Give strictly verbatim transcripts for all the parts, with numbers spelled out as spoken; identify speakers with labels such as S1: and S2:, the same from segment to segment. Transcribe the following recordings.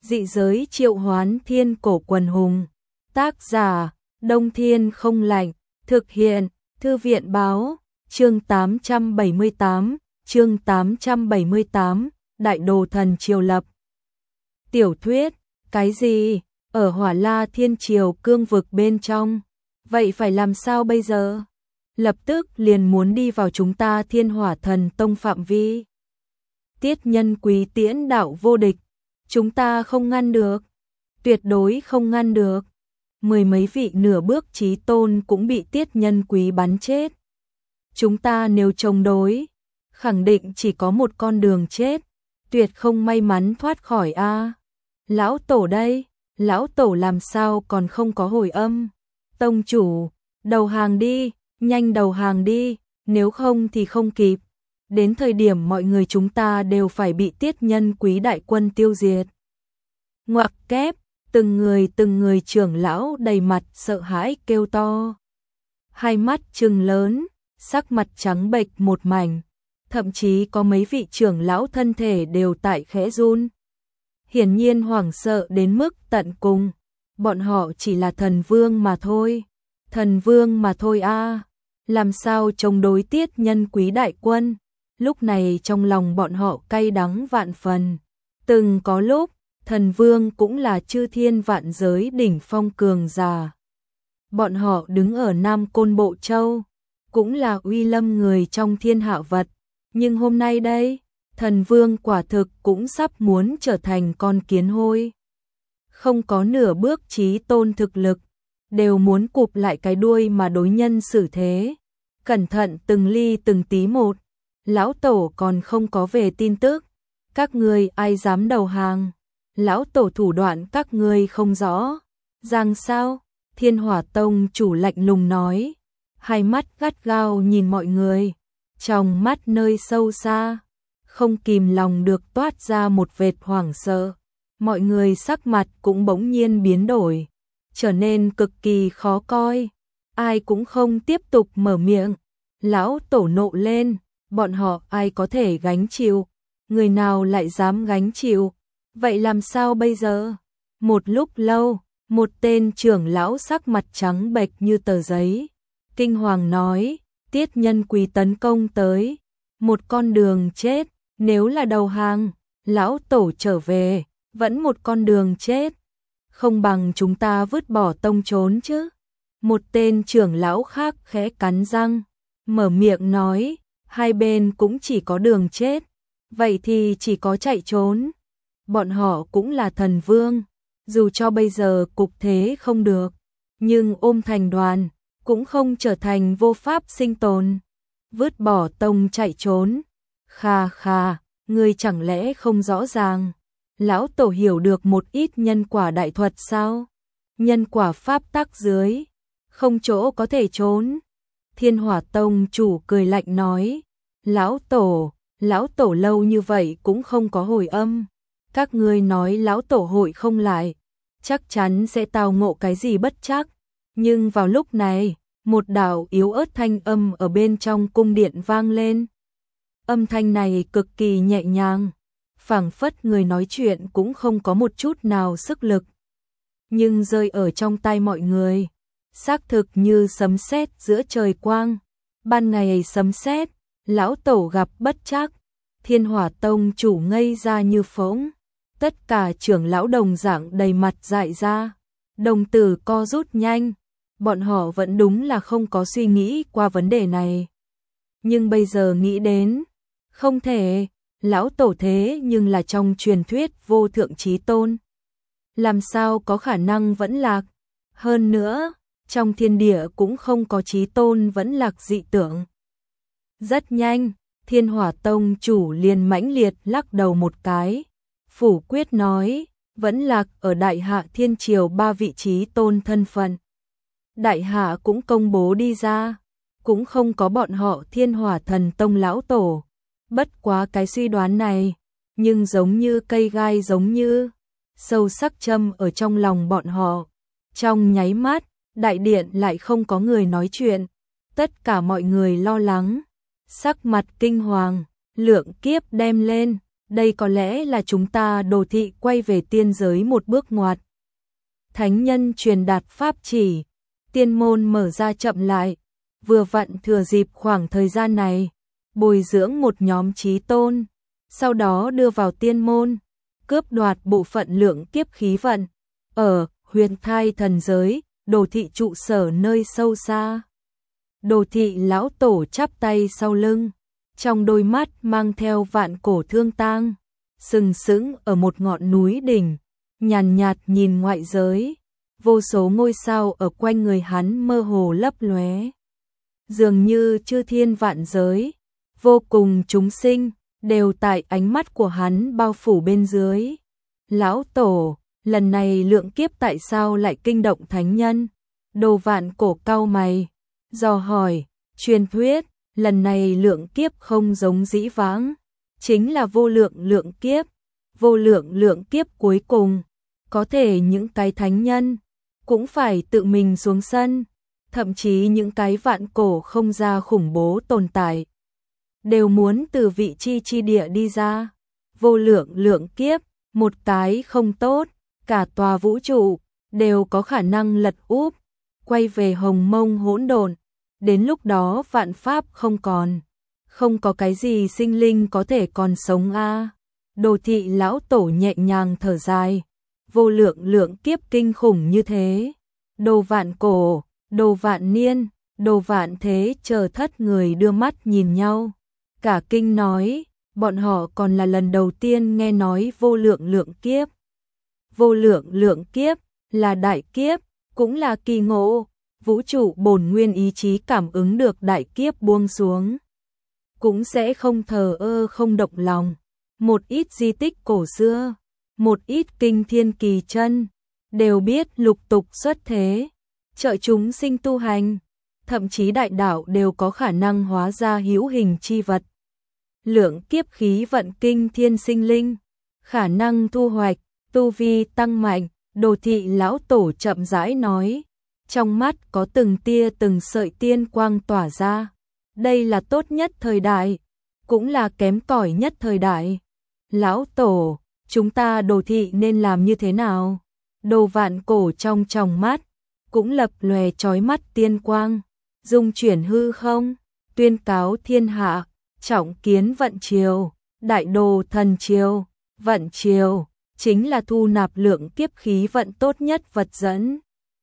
S1: Dị giới triệu hoán thiên cổ quần hùng. Tác giả, Đông Thiên không lạnh. Thực hiện, Thư viện báo. Chương tám trăm bảy mươi tám, chương tám trăm bảy mươi tám, Đại Đồ Thần Triều lập. Tiểu thuyết, cái gì? Ở Hỏa La Thiên Triều cương vực bên trong. Vậy phải làm sao bây giờ? Lập tức liền muốn đi vào chúng ta Thiên Hỏa Thần Tông phạm vi. Tiết Nhân Quý tiễn đạo vô địch. Chúng ta không ngăn được. Tuyệt đối không ngăn được. Mười mấy vị nửa bước chí tôn cũng bị Tiết Nhân Quý bắn chết. Chúng ta nếu chống đối, khẳng định chỉ có một con đường chết, tuyệt không may mắn thoát khỏi a. Lão tổ đây, lão tổ làm sao còn không có hồi âm? Tông chủ, đầu hàng đi, nhanh đầu hàng đi, nếu không thì không kịp. Đến thời điểm mọi người chúng ta đều phải bị Tiết Nhân Quý đại quân tiêu diệt. Ngoặc kép, từng người từng người trưởng lão đầy mặt sợ hãi kêu to. Hai mắt trừng lớn, sắc mặt trắng bệch một mảnh, thậm chí có mấy vị trưởng lão thân thể đều tại khẽ run. Hiển nhiên hoảng sợ đến mức tận cùng, bọn họ chỉ là thần vương mà thôi, thần vương mà thôi a, làm sao chống đối Tiết Nhân Quý đại quân. Lúc này trong lòng bọn họ cay đắng vạn phần, từng có lúc, thần vương cũng là chư thiên vạn giới đỉnh phong cường giả. Bọn họ đứng ở Nam Côn Bộ Châu, cũng là uy lâm người trong thiên hạ vật, nhưng hôm nay đây, thần vương quả thực cũng sắp muốn trở thành con kiến hôi. Không có nửa bước chí tôn thực lực, đều muốn cụp lại cái đuôi mà đối nhân xử thế. Cẩn thận từng ly từng tí một, lão tổ còn không có về tin tức, các ngươi ai dám đầu hàng? Lão tổ thủ đoạn các ngươi không rõ, rằng sao? Thiên Hỏa Tông chủ lạnh lùng nói, hai mắt gắt gao nhìn mọi người, trong mắt nơi sâu xa, không kìm lòng được toát ra một vệt hoảng sợ. Mọi người sắc mặt cũng bỗng nhiên biến đổi, trở nên cực kỳ khó coi, ai cũng không tiếp tục mở miệng. Lão tổ nộ lên, bọn họ ai có thể gánh chịu, người nào lại dám gánh chịu, vậy làm sao bây giờ? Một lúc lâu, một tên trưởng lão sắc mặt trắng bệch như tờ giấy, kinh hoàng nói, Tiết Nhân Quý tấn công tới, một con đường chết, nếu là đầu hàng, lão tổ trở về, vẫn một con đường chết, không bằng chúng ta vứt bỏ tông trốn chứ. Một tên trưởng lão khác khẽ cắn răng, mở miệng nói, hai bên cũng chỉ có đường chết, vậy thì chỉ có chạy trốn. Bọn họ cũng là thần vương, dù cho bây giờ cục thế không được, nhưng ôm thành đoàn, cũng không trở thành vô pháp sinh tồn. Vứt bỏ tông chạy trốn. Kha kha, ngươi chẳng lẽ không rõ ràng? Lão tổ hiểu được một ít nhân quả đại thuật sao? Nhân quả pháp tắc dưới, không chỗ có thể trốn. Thiên Hỏa Tông chủ cười lạnh nói, lão tổ, lão tổ lâu như vậy cũng không có hồi âm. Các ngươi nói lão tổ hội không lại, chắc chắn sẽ tao ngộ cái gì bất trắc. Nhưng vào lúc này, một đạo yếu ớt thanh âm ở bên trong cung điện vang lên. Âm thanh này cực kỳ nhẹ nhàng, phảng phất người nói chuyện cũng không có một chút nào sức lực. Nhưng rơi ở trong tai mọi người, xác thực như sấm sét giữa trời quang. Ban ngày sấm sét, lão tổ gặp bất trắc. Thiên Hỏa Tông chủ ngây ra như phỗng. Tất cả trưởng lão đồng dạng đầy mặt dại ra, đồng tử co rút nhanh, bọn họ vẫn đúng là không có suy nghĩ qua vấn đề này. Nhưng bây giờ nghĩ đến, không thể, lão tổ thế nhưng là trong truyền thuyết vô thượng chí tôn. Làm sao có khả năng vẫn lạc? Hơn nữa, trong thiên địa cũng không có chí tôn vẫn lạc dị tưởng. Rất nhanh, Thiên Hỏa Tông chủ liền mãnh liệt lắc đầu một cái. Phủ quyết nói, vẫn lạc ở Đại Hạ Thiên Triều ba vị chí tôn thân phận. Đại Hạ cũng công bố đi ra, cũng không có bọn họ Thiên Hỏa Thần Tông lão tổ. Bất quá cái suy đoán này, nhưng giống như cây gai giống như, sâu sắc châm ở trong lòng bọn họ. Trong nháy mắt, đại điện lại không có người nói chuyện, tất cả mọi người lo lắng, sắc mặt kinh hoàng, lượng kiếp đem lên. đây có lẽ là chúng ta Đồ thị quay về tiên giới một bước ngoặt. Thánh nhân truyền đạt pháp chỉ, tiên môn mở ra chậm lại, vừa vặn thừa dịp khoảng thời gian này, bồi dưỡng một nhóm chí tôn, sau đó đưa vào tiên môn, cướp đoạt bộ phận lượng kiếp khí vận, ở huyền thai thần giới, Đồ thị trụ sở nơi sâu xa. Đồ thị lão tổ chắp tay sau lưng, trong đôi mắt mang theo vạn cổ thương tang, sừng sững ở một ngọn núi đỉnh, nhàn nhạt nhìn ngoại giới, vô số ngôi sao ở quanh người hắn mơ hồ lấp lóe. Dường như chư thiên vạn giới, vô cùng chúng sinh, đều tại ánh mắt của hắn bao phủ bên dưới. Lão tổ, lần này lượng kiếp tại sao lại kinh động thánh nhân? Đồ Vạn Cổ cau mày, dò hỏi, truyền thuyết, lần này lượng kiếp không giống dĩ vãng, chính là vô lượng lượng kiếp, vô lượng lượng kiếp cuối cùng, có thể những cái thánh nhân cũng phải tự mình xuống sân, thậm chí những cái vạn cổ không ra khủng bố tồn tại, đều muốn từ vị chi chi địa đi ra. Vô lượng lượng kiếp, một cái không tốt, cả tòa vũ trụ đều có khả năng lật úp, quay về hồng mông hỗn độn. Đến lúc đó vạn pháp không còn, không có cái gì sinh linh có thể còn sống a. À. Đồ thị lão tổ nhẹ nhàng thở dài, vô lượng lượng kiếp kinh khủng như thế. Đồ Vạn Cổ, Đồ Vạn Niên, Đồ Vạn Thế chờ thất người đưa mắt nhìn nhau, cả kinh nói, bọn họ còn là lần đầu tiên nghe nói vô lượng lượng kiếp. Vô lượng lượng kiếp là đại kiếp, cũng là kỳ ngộ, vũ trụ bổn nguyên ý chí cảm ứng được đại kiếp buông xuống, cũng sẽ không thờ ơ không động lòng. Một ít di tích cổ xưa, một ít kinh thiên kỳ chân, đều biết lục tục xuất thế, trợ chúng sinh tu hành, thậm chí đại đạo đều có khả năng hóa ra hữu hình chi vật. Lượng kiếp khí vận kinh thiên sinh linh, khả năng thu hoạch, tu vi tăng mạnh. Đồ thị lão tổ chậm rãi nói, trong mắt có từng tia từng sợi tiên quang tỏa ra. Đây là tốt nhất thời đại, cũng là kém cỏi nhất thời đại. Lão tổ, chúng ta Đồ thị nên làm như thế nào? Đồ Vạn Cổ trong tròng mắt, cũng lập lòe chói mắt tiên quang, dung chuyển hư không, tuyên cáo thiên hạ, trọng kiến vận triều, đại đồ thần triều, vận triều chính là thu nạp lượng kiếp khí vận tốt nhất vật dẫn.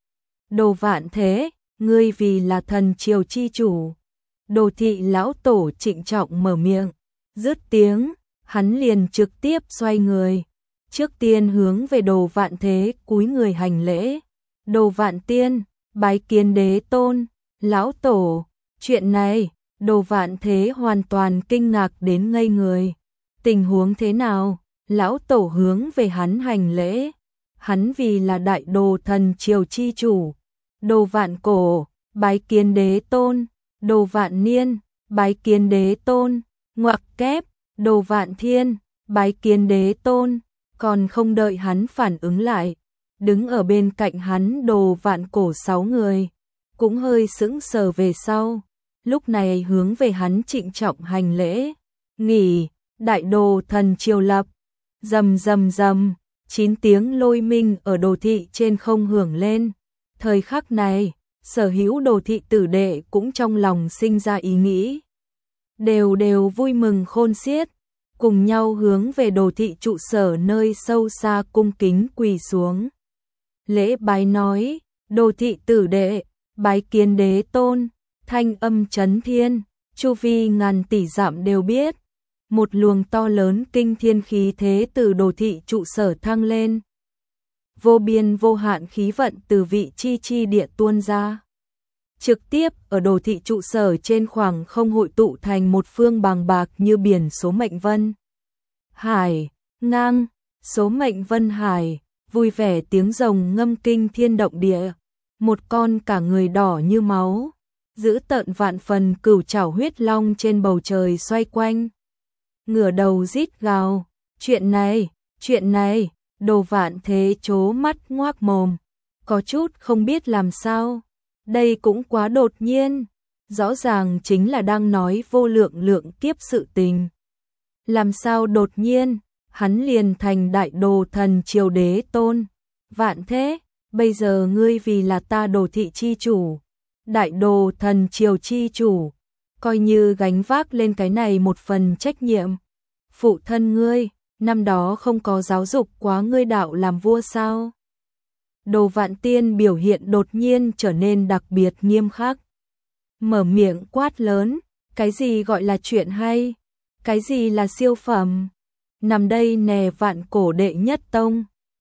S1: Đồ Vạn Thế, ngươi vì là thần triều chi chủ. Đồ thị lão tổ trịnh trọng mở miệng, dứt tiếng, hắn liền trực tiếp xoay người, trước tiên hướng về Đồ Vạn Thế cúi người hành lễ. Đồ Vạn Tiên, bái kiến đế tôn. Lão tổ, chuyện này, Đồ Vạn Thế hoàn toàn kinh ngạc đến ngây người. Tình huống thế nào? Lão tổ hướng về hắn hành lễ, hắn vì là đại đồ thần triều chi chủ. Đồ Vạn Cổ, bái kiến đế tôn. Đồ Vạn Niên, bái kiến đế tôn. Ngoặc kép, Đồ Vạn Thiên, bái kiến đế tôn. Còn không đợi hắn phản ứng lại, đứng ở bên cạnh hắn Đồ Vạn Cổ sáu người, cũng hơi sững sờ về sau, lúc này hướng về hắn trịnh trọng hành lễ. Nghỉ, đại đồ thần triều lập. Rầm rầm rầm, chín tiếng lôi minh ở đồ thị trên không hưởng lên. Thời khắc này, sở hữu đồ thị tử đệ cũng trong lòng sinh ra ý nghĩ, đều đều vui mừng khôn xiết, cùng nhau hướng về đồ thị trụ sở nơi sâu xa cung kính quỳ xuống. Lễ bái nói, đồ thị tử đệ, bái kiến đế tôn. Thanh âm chấn thiên, chu vi ngàn tỷ dặm đều biết. Một luồng to lớn kinh thiên khí thế từ đồ thị trụ sở thăng lên. Vô biên vô hạn khí vận từ vị chi chi địa tuôn ra. Trực tiếp ở đồ thị trụ sở trên khoảng không hội tụ thành một phương bàng bạc như biển số mệnh vân. Hải, ngang, số mệnh vân hải, vui vẻ tiếng rồng ngâm kinh thiên động địa. Một con cả người đỏ như máu, giữ tợn vạn phần cửu trảo huyết long trên bầu trời xoay quanh. Ngửa đầu rít gào, chuyện này, chuyện này, Đồ Vạn Thế trố mắt ngoác mồm, có chút không biết làm sao, đây cũng quá đột nhiên, rõ ràng chính là đang nói vô lượng lượng kiếp sự tình. Làm sao đột nhiên, hắn liền thành đại đồ thần triều đế tôn. Vạn thế, bây giờ ngươi vì là ta đồ thị chi chủ, đại đồ thần triều chi chủ, coi như gánh vác lên cái này một phần trách nhiệm. Phụ thân ngươi, năm đó không có giáo dục quá ngươi đạo làm vua sao? Đồ Vạn Tiên biểu hiện đột nhiên trở nên đặc biệt nghiêm khắc. Mở miệng quát lớn, cái gì gọi là chuyện hay? Cái gì là siêu phẩm? Nằm đây nè vạn cổ đệ nhất tông,